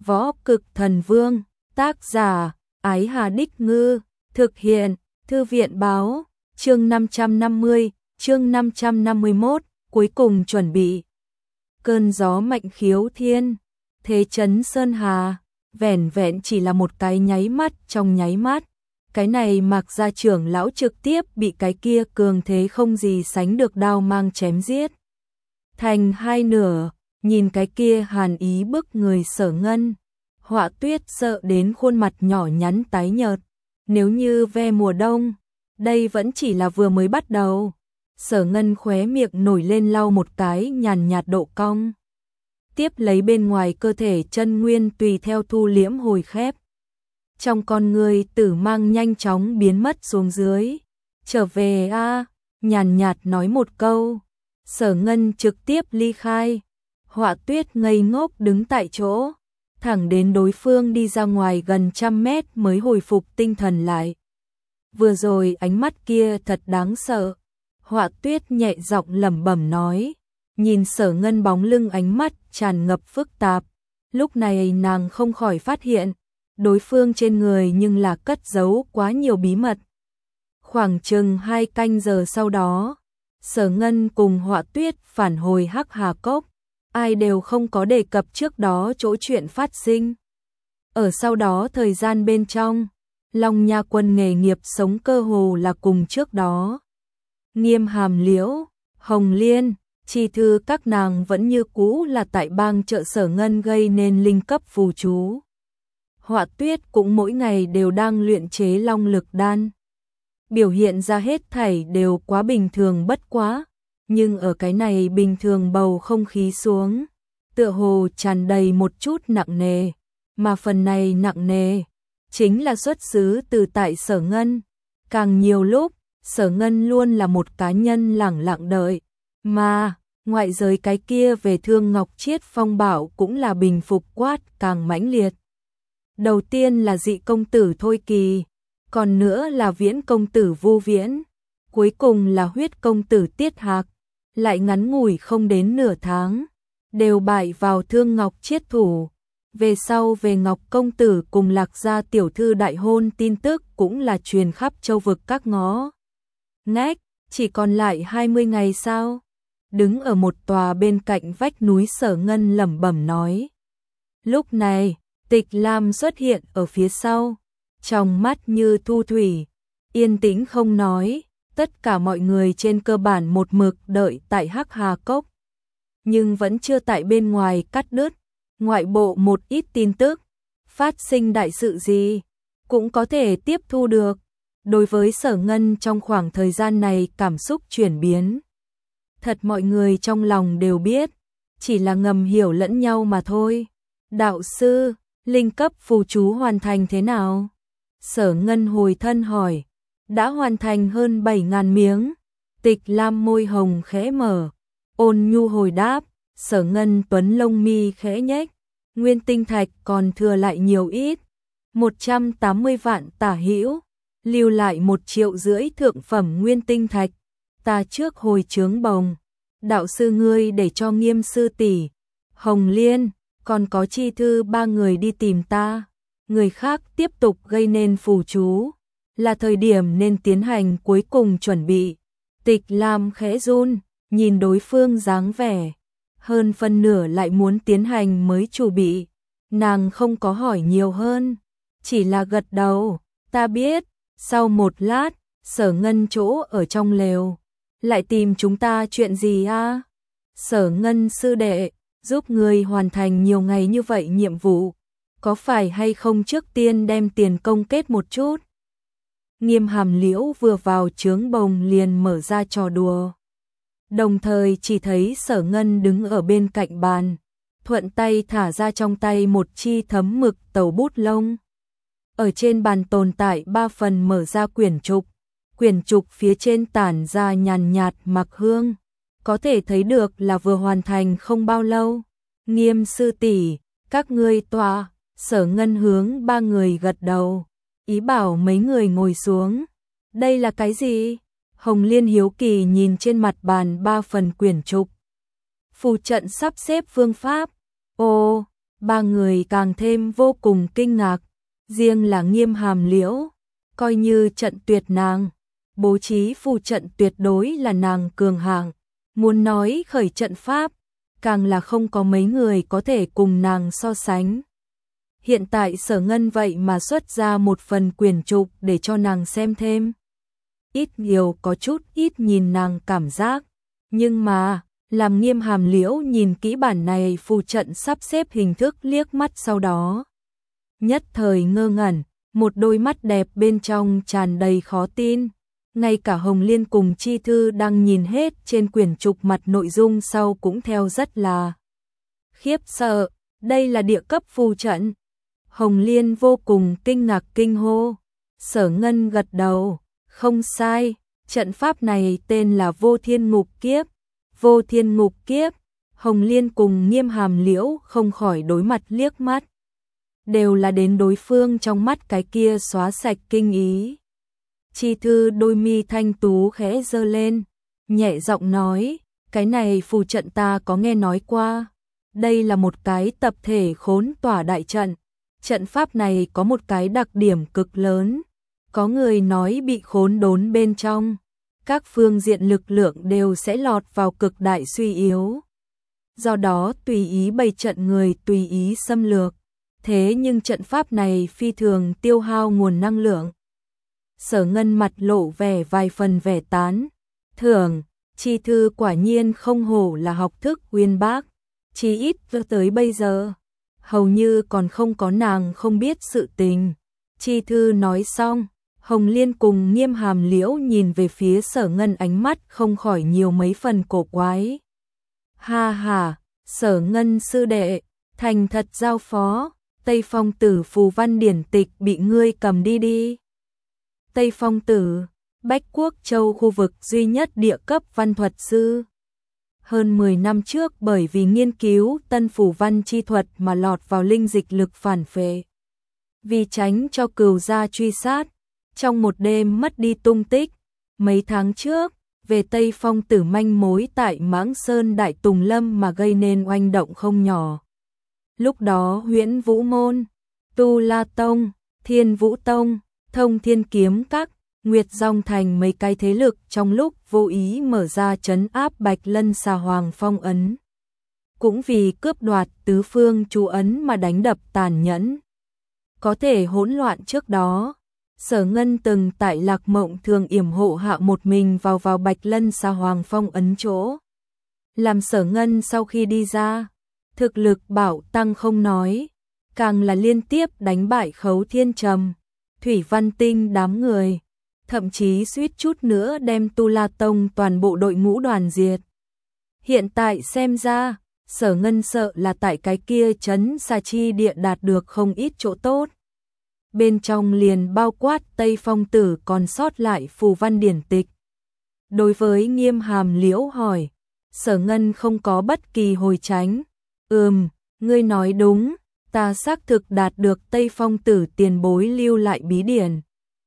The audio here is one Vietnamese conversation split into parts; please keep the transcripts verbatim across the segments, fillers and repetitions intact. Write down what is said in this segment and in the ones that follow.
Võ Cực Thần Vương, tác giả, Ái Hà Đích Ngư, thực hiện, Thư viện Báo, chương năm trăm năm mươi, chương năm trăm năm mươi mốt, cuối cùng chuẩn bị. Cơn gió mạnh khiếu thiên, thế chấn sơn hà, vẻn vẹn chỉ là một cái nháy mắt trong nháy mắt. Cái này Mạc gia trưởng lão trực tiếp bị cái kia cường thế không gì sánh được đao mang chém giết thành hai nửa. Nhìn cái kia hàn ý bức người Sở Ngân, Họa Tuyết sợ đến khuôn mặt nhỏ nhắn tái nhợt. Nếu như ve mùa đông, đây vẫn chỉ là vừa mới bắt đầu. Sở Ngân khóe miệng nổi lên lau một cái nhàn nhạt độ cong. Tiếp lấy bên ngoài cơ thể chân nguyên tùy theo thu liễm hồi khép. Trong con người tử mang nhanh chóng biến mất xuống dưới. Trở về a, nhàn nhạt nói một câu. Sở Ngân trực tiếp ly khai. Họa Tuyết ngây ngốc đứng tại chỗ, thẳng đến đối phương đi ra ngoài gần trăm mét mới hồi phục tinh thần lại. Vừa rồi ánh mắt kia thật đáng sợ. Họa Tuyết nhẹ giọng lẩm bẩm nói, nhìn Sở Ngân bóng lưng ánh mắt tràn ngập phức tạp. Lúc này nàng không khỏi phát hiện, đối phương trên người nhưng là cất giấu quá nhiều bí mật. Khoảng chừng hai canh giờ sau đó, Sở Ngân cùng Họa Tuyết phản hồi Hắc Hà Cốc. Ai đều không có đề cập trước đó chỗ chuyện phát sinh. Ở sau đó thời gian bên trong, Long Nha Quân nghề nghiệp sống cơ hồ là cùng trước đó. Nghiêm Hàm Liễu, Hồng Liên, chi thư các nàng vẫn như cũ là tại bang trợ Sở Ngân gây nên linh cấp phù chú. Họa Tuyết cũng mỗi ngày đều đang luyện chế long lực đan. Biểu hiện ra hết thảy đều quá bình thường bất quá. Nhưng ở cái này bình thường bầu không khí xuống, tựa hồ tràn đầy một chút nặng nề, mà phần này nặng nề chính là xuất xứ từ tại Sở Ngân. Càng nhiều lúc, Sở Ngân luôn là một cá nhân lẳng lặng đợi, mà ngoại giới cái kia về Thương Ngọc Chiết phong bảo cũng là bình phục quát càng mãnh liệt. Đầu tiên là Dị công tử Thôi Kỳ, còn nữa là Viễn công tử Vu Viễn, cuối cùng là Huyết công tử Tiết Hạc. Lại ngắn ngủi không đến nửa tháng, đều bại vào Thương Ngọc Chiết thủ. Về sau về Ngọc công tử cùng Lạc gia tiểu thư đại hôn tin tức cũng là truyền khắp châu vực các ngõ ngách. Chỉ còn lại hai mươi ngày sao? Đứng ở một tòa bên cạnh vách núi, Sở Ngân lẩm bẩm nói. Lúc này, Tịch Lam xuất hiện ở phía sau, trong mắt như thu thủy, yên tĩnh không nói. Tất cả mọi người trên cơ bản một mực đợi tại Hắc Hà Cốc, nhưng vẫn chưa tại bên ngoài cắt đứt. Ngoại bộ một ít tin tức, phát sinh đại sự gì, cũng có thể tiếp thu được. Đối với Sở Ngân trong khoảng thời gian này cảm xúc chuyển biến, thật mọi người trong lòng đều biết, chỉ là ngầm hiểu lẫn nhau mà thôi. Đạo sư, linh cấp phù chú hoàn thành thế nào? Sở Ngân hồi thân hỏi. Đã hoàn thành hơn bảy ngàn miếng. Tịch Lam môi hồng khẽ mở, ôn nhu hồi đáp. Sở Ngân tuấn lông mi khẽ nhếch, nguyên tinh thạch còn thừa lại nhiều ít, một trăm tám mươi vạn tả hữu, lưu lại một triệu rưỡi thượng phẩm nguyên tinh thạch. Ta trước hồi chướng bồng, đạo sư ngươi để cho Nghiêm sư tỷ, Hồng Liên, còn có chi thư ba người đi tìm ta, người khác tiếp tục gây nên phù chú. Là thời điểm nên tiến hành cuối cùng chuẩn bị. Tịch Lam khẽ run, nhìn đối phương dáng vẻ, hơn phân nửa lại muốn tiến hành mới chủ bị. Nàng không có hỏi nhiều hơn, chỉ là gật đầu. Ta biết. Sau một lát, Sở Ngân chỗ ở trong lều, lại tìm chúng ta chuyện gì a? Sở Ngân sư đệ, giúp người hoàn thành nhiều ngày như vậy nhiệm vụ, có phải hay không trước tiên đem tiền công kết một chút? Nghiêm Hàm Liễu vừa vào chướng bồng liền mở ra trò đùa. Đồng thời chỉ thấy Sở Ngân đứng ở bên cạnh bàn, thuận tay thả ra trong tay một chi thấm mực tàu bút lông. Ở trên bàn tồn tại ba phần mở ra quyển trục, quyển trục phía trên tản ra nhàn nhạt mặc hương, có thể thấy được là vừa hoàn thành không bao lâu. Nghiêm sư tỷ, các ngươi tọa. Sở Ngân hướng ba người gật đầu, ý bảo mấy người ngồi xuống. Đây là cái gì? Hồng Liên hiếu kỳ nhìn trên mặt bàn ba phần quyển trục. Phù trận sắp xếp phương pháp. Ồ, ba người càng thêm vô cùng kinh ngạc, riêng là Nghiêm Hàm Liễu, coi như trận tuyệt nàng, bố trí phù trận tuyệt đối là nàng cường hạng, muốn nói khởi trận pháp, càng là không có mấy người có thể cùng nàng so sánh. Hiện tại Sở Ngân vậy mà xuất ra một phần quyển trục để cho nàng xem thêm. Ít nhiều có chút ít nhìn nàng cảm giác, nhưng mà, làm Nghiêm Hàm Liễu nhìn kỹ bản này phù trận sắp xếp hình thức liếc mắt sau đó. Nhất thời ngơ ngẩn, một đôi mắt đẹp bên trong tràn đầy khó tin. Ngay cả Hồng Liên cùng Chi Thư đang nhìn hết trên quyển trục mặt nội dung sau cũng theo rất là khiếp sợ, đây là địa cấp phù trận. Hồng Liên vô cùng kinh ngạc kinh hô, Sở Ngân gật đầu, không sai, trận pháp này tên là Vô Thiên Ngục Kiếp. Vô Thiên Ngục Kiếp, Hồng Liên cùng Nghiêm Hàm Liễu không khỏi đối mặt liếc mắt. Đều là đến đối phương trong mắt cái kia xóa sạch kinh ý. Chi Thư đôi mi thanh tú khẽ giơ lên, nhẹ giọng nói, cái này phù trận ta có nghe nói qua. Đây là một cái tập thể khốn tỏa đại trận. Trận pháp này có một cái đặc điểm cực lớn. Có người nói bị khốn đốn bên trong, các phương diện lực lượng đều sẽ lọt vào cực đại suy yếu. Do đó tùy ý bày trận người tùy ý xâm lược. Thế nhưng trận pháp này phi thường tiêu hao nguồn năng lượng. Sở Ngân mặt lộ vẻ vài phần vẻ tán. Thường, Chi Thư quả nhiên không hổ là học thức uyên bác. Chỉ ít tới bây giờ, hầu như còn không có nàng không biết sự tình. Chi Thư nói xong, Hồng Liên cùng Nghiêm Hàm Liễu nhìn về phía Sở Ngân ánh mắt không khỏi nhiều mấy phần cổ quái. Ha ha, Sở Ngân sư đệ, thành thật giao phó, Tây Phong Tử phù văn điển tịch bị ngươi cầm đi đi. Tây Phong Tử, Bách Quốc Châu khu vực duy nhất địa cấp văn thuật sư. Hơn mười năm trước bởi vì nghiên cứu tân phù văn chi thuật mà lọt vào linh dịch lực phản phệ. Vì tránh cho cừu gia truy sát, trong một đêm mất đi tung tích. Mấy tháng trước, về Tây Phong Tử manh mối tại Mãng Sơn Đại Tùng Lâm mà gây nên oanh động không nhỏ. Lúc đó Huyễn Vũ Môn, Tu La Tông, Thiên Vũ Tông, Thông Thiên Kiếm Các, Nguyệt Dòng thành mấy cái thế lực trong lúc vô ý mở ra trấn áp Bạch Lân Xà Hoàng phong ấn. Cũng vì cướp đoạt tứ phương chú ấn mà đánh đập tàn nhẫn. Có thể hỗn loạn trước đó, Sở Ngân từng tại Lạc Mộng thường yểm hộ hạ một mình vào vào Bạch Lân Xà Hoàng phong ấn chỗ. Làm Sở Ngân sau khi đi ra, thực lực bảo tăng không nói, càng là liên tiếp đánh bại Khấu Thiên Trầm, Thủy Văn Tinh đám người, thậm chí suýt chút nữa đem Tu La Tông toàn bộ đội ngũ đoàn diệt. Hiện tại xem ra, Sở Ngân sợ là tại cái kia trấn Xà Chi địa đạt được không ít chỗ tốt. Bên trong liền bao quát Tây Phong Tử còn sót lại phù văn điển tịch. Đối với Nghiêm Hàm Liễu hỏi, Sở Ngân không có bất kỳ hồi tránh. Ừm, ngươi nói đúng, ta xác thực đạt được Tây Phong Tử tiền bối lưu lại bí điển.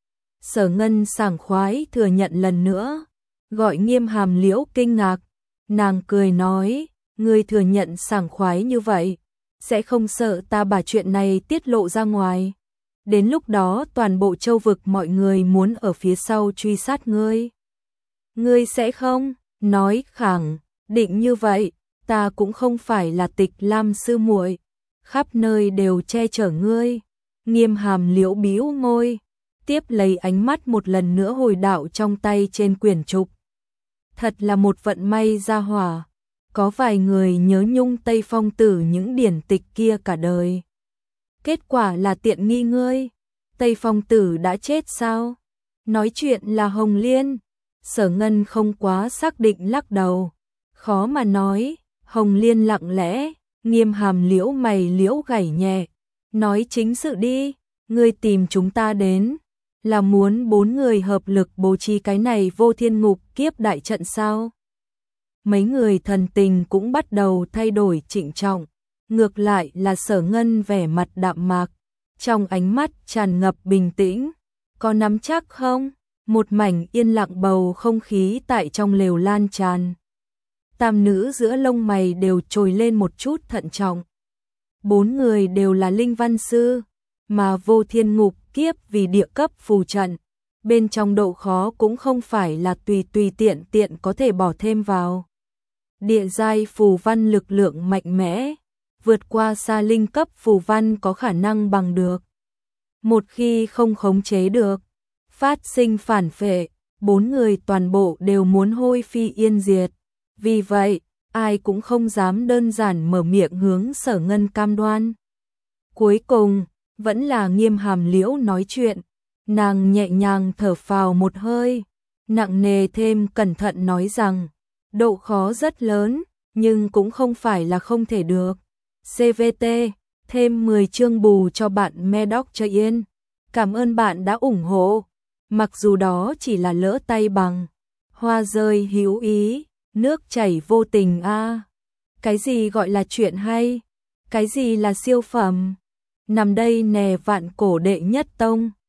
Sở Ngân sảng khoái thừa nhận lần nữa, gọi Nghiêm Hàm Liễu kinh ngạc. Nàng cười nói, ngươi thừa nhận sảng khoái như vậy, sẽ không sợ ta把chuyện này tiết lộ ra ngoài. Đến lúc đó toàn bộ châu vực mọi người muốn ở phía sau truy sát ngươi. Ngươi sẽ không, nói khẳng định như vậy, ta cũng không phải là Tịch Lam sư muội, khắp nơi đều che chở ngươi. Nghiêm Hàm Liễu bĩu môi, tiếp lấy ánh mắt một lần nữa hồi đạo trong tay trên quyển trục. Thật là một vận may gia hỏa, có vài người nhớ nhung Tây Phong Tử những điển tịch kia cả đời. Kết quả là tiện nghi ngươi, Tây Phong Tử đã chết sao? Nói chuyện là Hồng Liên. Sở Ngân không quá xác định lắc đầu, khó mà nói. Hồng Liên lặng lẽ, Nghiêm Hàm Liễu mày liễu gảy nhẹ, nói chính sự đi, ngươi tìm chúng ta đến, là muốn bốn người hợp lực bố trí cái này Vô Thiên Ngục Kiếp đại trận sao? Mấy người thần tình cũng bắt đầu thay đổi trịnh trọng, ngược lại là Sở Ngân vẻ mặt đạm mạc, trong ánh mắt tràn ngập bình tĩnh. Có nắm chắc không? Một mảnh yên lặng bầu không khí tại trong lều lan tràn. Tam nữ giữa lông mày đều trồi lên một chút thận trọng. Bốn người đều là linh văn sư, mà Vô Thiên Ngục Kiếp vì địa cấp phù trận, bên trong độ khó cũng không phải là tùy tùy tiện tiện có thể bỏ thêm vào. Địa giai phù văn lực lượng mạnh mẽ, vượt qua xa linh cấp phù văn có khả năng bằng được. Một khi không khống chế được, phát sinh phản phệ, bốn người toàn bộ đều muốn hôi phi yên diệt. Vì vậy, ai cũng không dám đơn giản mở miệng hướng Sở Ngân cam đoan. Cuối cùng, vẫn là Nghiêm Hàm Liễu nói chuyện, nàng nhẹ nhàng thở phào một hơi, nặng nề thêm cẩn thận nói rằng, độ khó rất lớn, nhưng cũng không phải là không thể được. xê vê tê, thêm mười chương bù cho bạn Medoc cho yên. Cảm ơn bạn đã ủng hộ, mặc dù đó chỉ là lỡ tay bằng. Hoa rơi hữu ý, nước chảy vô tình a. Cái gì gọi là chuyện hay? Cái gì là siêu phẩm? Nằm đây nè vạn cổ đệ nhất tông.